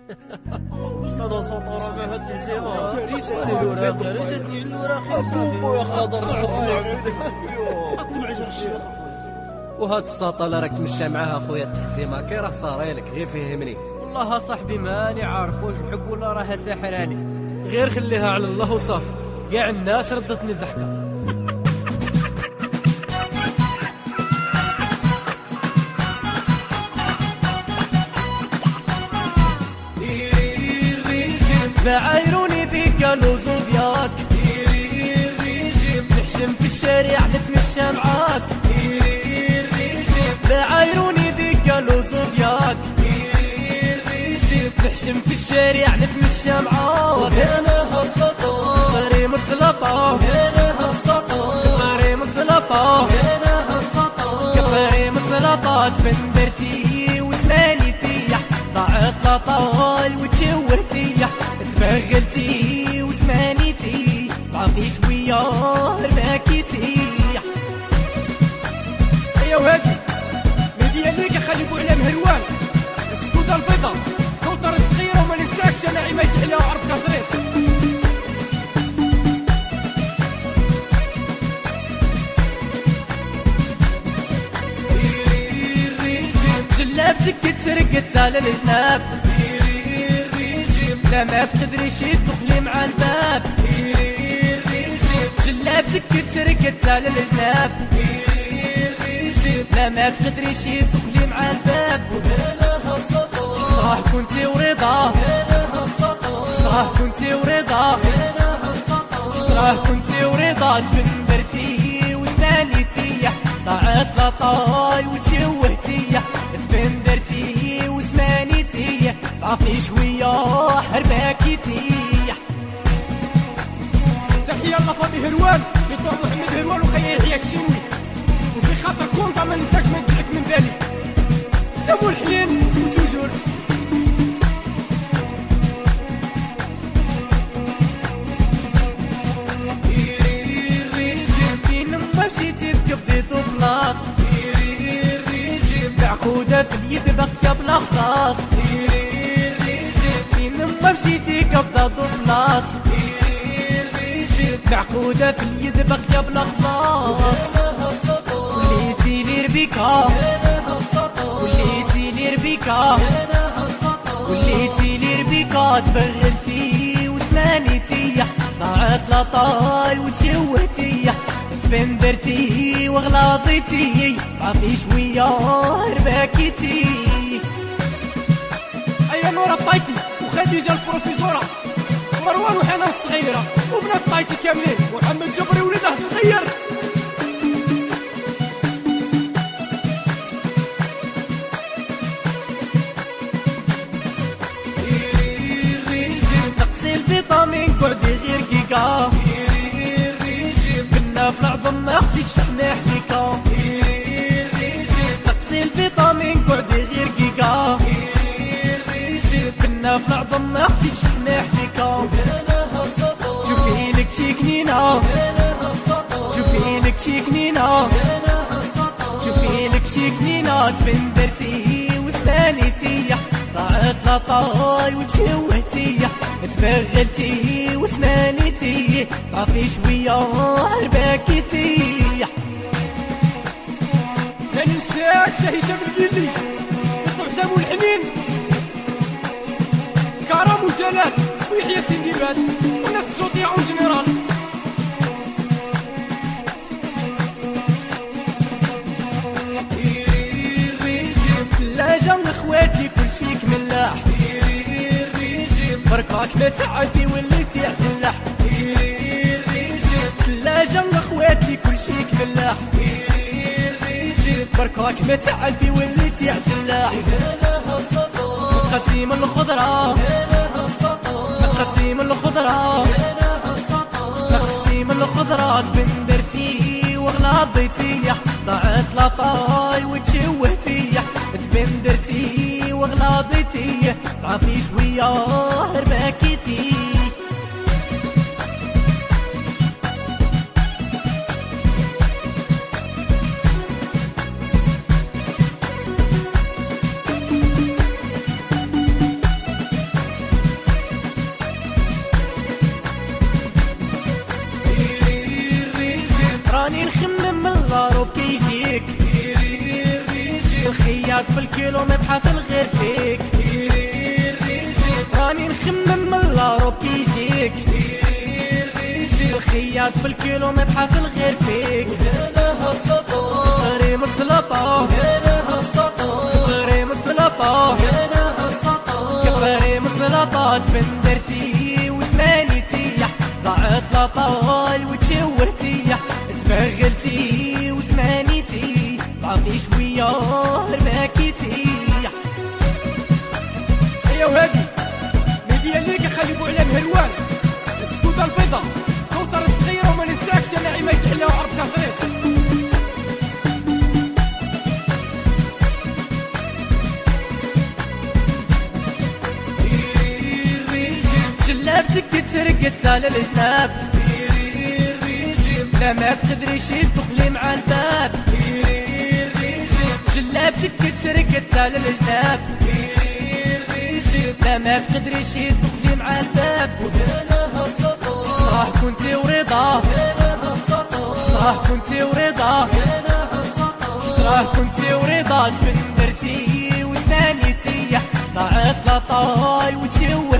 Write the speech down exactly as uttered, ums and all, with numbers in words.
استاذ سطر ما هاد التهزيمه كارثه الوراق جاتني الوراق خويا خضر الشرط وهاد السطل راك تمشى معاها خويا التهزيمه كي راه صاريلك غير فهمني. والله صاحبي ماني عارف واش نحب ولا راها ساحراني، غير خليها على الله وصافي. كاع الناس ردتني الضحكه. بعايروني بيك لوزو دياك نحشم في الشارع نتمشى معاك. بعايروني بيك لوزو دياك نحشم في الشارع نتمشى معاك. انا هالسطر طري مسلطة انا هالسطر طري مسلطة انا هالسطر كفاري مسلطة تبندرتي وسمانيتي ضاعت لطال وتشوهتي تبغلتي وسمانيتي ضعفي شوية رماكيتي. ايا وهادي مهدي عليك خلي بوعلى مهروان السكوتة البيضاء كوتر الصغيرة وما ننساكش انا عمايد عليها وعرف كاسريس. جلابتك تسرقت على الجناب لا ما تقدريش تدخلي مع الباب. جلابتك تسرقت على الجناب لا ما تقدريش تدخلي مع الباب. صراح كنتي ورضا صراح كنتي ورضا صراح كنتي ورضا تبندرتي وسمانيتي ضاعت لطاي وتشوهتي تبندرتي وسمانيتي ضعفي شوية حرباكيتي. تحية لفاضي هروان لطور محمد هروان وخيا يحيى الشنوي وفي خاطر كونطا ما ننساكش ما ندعك من بالي سمو الحنين وتوجور. فين ما مشيتي بكبدي بلاص بعقودة في اليد باقية بلا خلاص. فين ما مشيتي قبضة بلاص بعقودة في اليد باقية بلا خلاص. وليتي لي ربيكا وليتي لي ربيكا وليتي لي ربيكا تبغلتي وسمانيتي ضاعت لطاي وتشوهتي تبندرتي وغلاضيتي ضعفي شوية رباكيتي. ايا نورا طايتي وخديجة البروفيسورة ومروان وحنان الصغيرة وبنات طايتي كاملين ومحمد جبري ولده الصغير. نقصي الفيتامين قعدي غير كيكا كنا في العظم ما اختي الشحنة حليكا. نقصي الفيتامين قعدي غير كيكا كنا في العظم ما اختي الشحنة حليكا. شوفي لك شي كنينة شوفي لك شي كنينة شوفي لك شي كنينة تبندرتي وسمانيتي ضاعت لطاي وتشوهتي تبغلتي وسمانيتي ضعفي شوية رباكيتي. لا ننساكش هشام القيلي دكتور حسام والحنين كرم وجلال ويحيى سنديباد وناس الشوطية اون جنرال. ثلاجة اخواتي كلشي كملاح برك راك ما تعدي وليتي عجلاح. ثلاجة اخواتي كلشي كملاح برك راك ما تعدي وليتي عجلاح. قسيم الخضرة قسيم الخضرة قسيم الخضرة تبندرتي وغلاضيتي ضاعت لطاي وتشوهتي تبندرتي وغلاضيتي ضعفي شوية رباكيتي. الخياط بالكيلو مبحث الغير فيك راني نخمم من الهروب كيجيك الخياط بالكيلو مبحث الغير فيك هنا السطور غريم السلطة هنا السطور غريم السلطة هنا السطور غريم السلطة تبندرتي وسمانيتي ضاعت لطاي وتشوهتي تبغلتي وسمانيتي بعطي شوية رماكيتي يا وهادي ميديا ليك خليبو على مهروان السكوتة البيضاء كوتر الصغيرة وما ننساكش انا عماد حلا وعرب كاطريس جلابتك تشرقت على الجناب لا ما تقدريش تدخلي مع الباب جلابتك تشرقت على الجناب لا ما تقدريش تدخلي مع الباب هنا السطور صراح كنتي ورضا هنا السطور صراح كنتي ورضا هنا السطور صراح كنتي ورضا تبندرتي وسمانيتي ضاعت لطاي وتشوه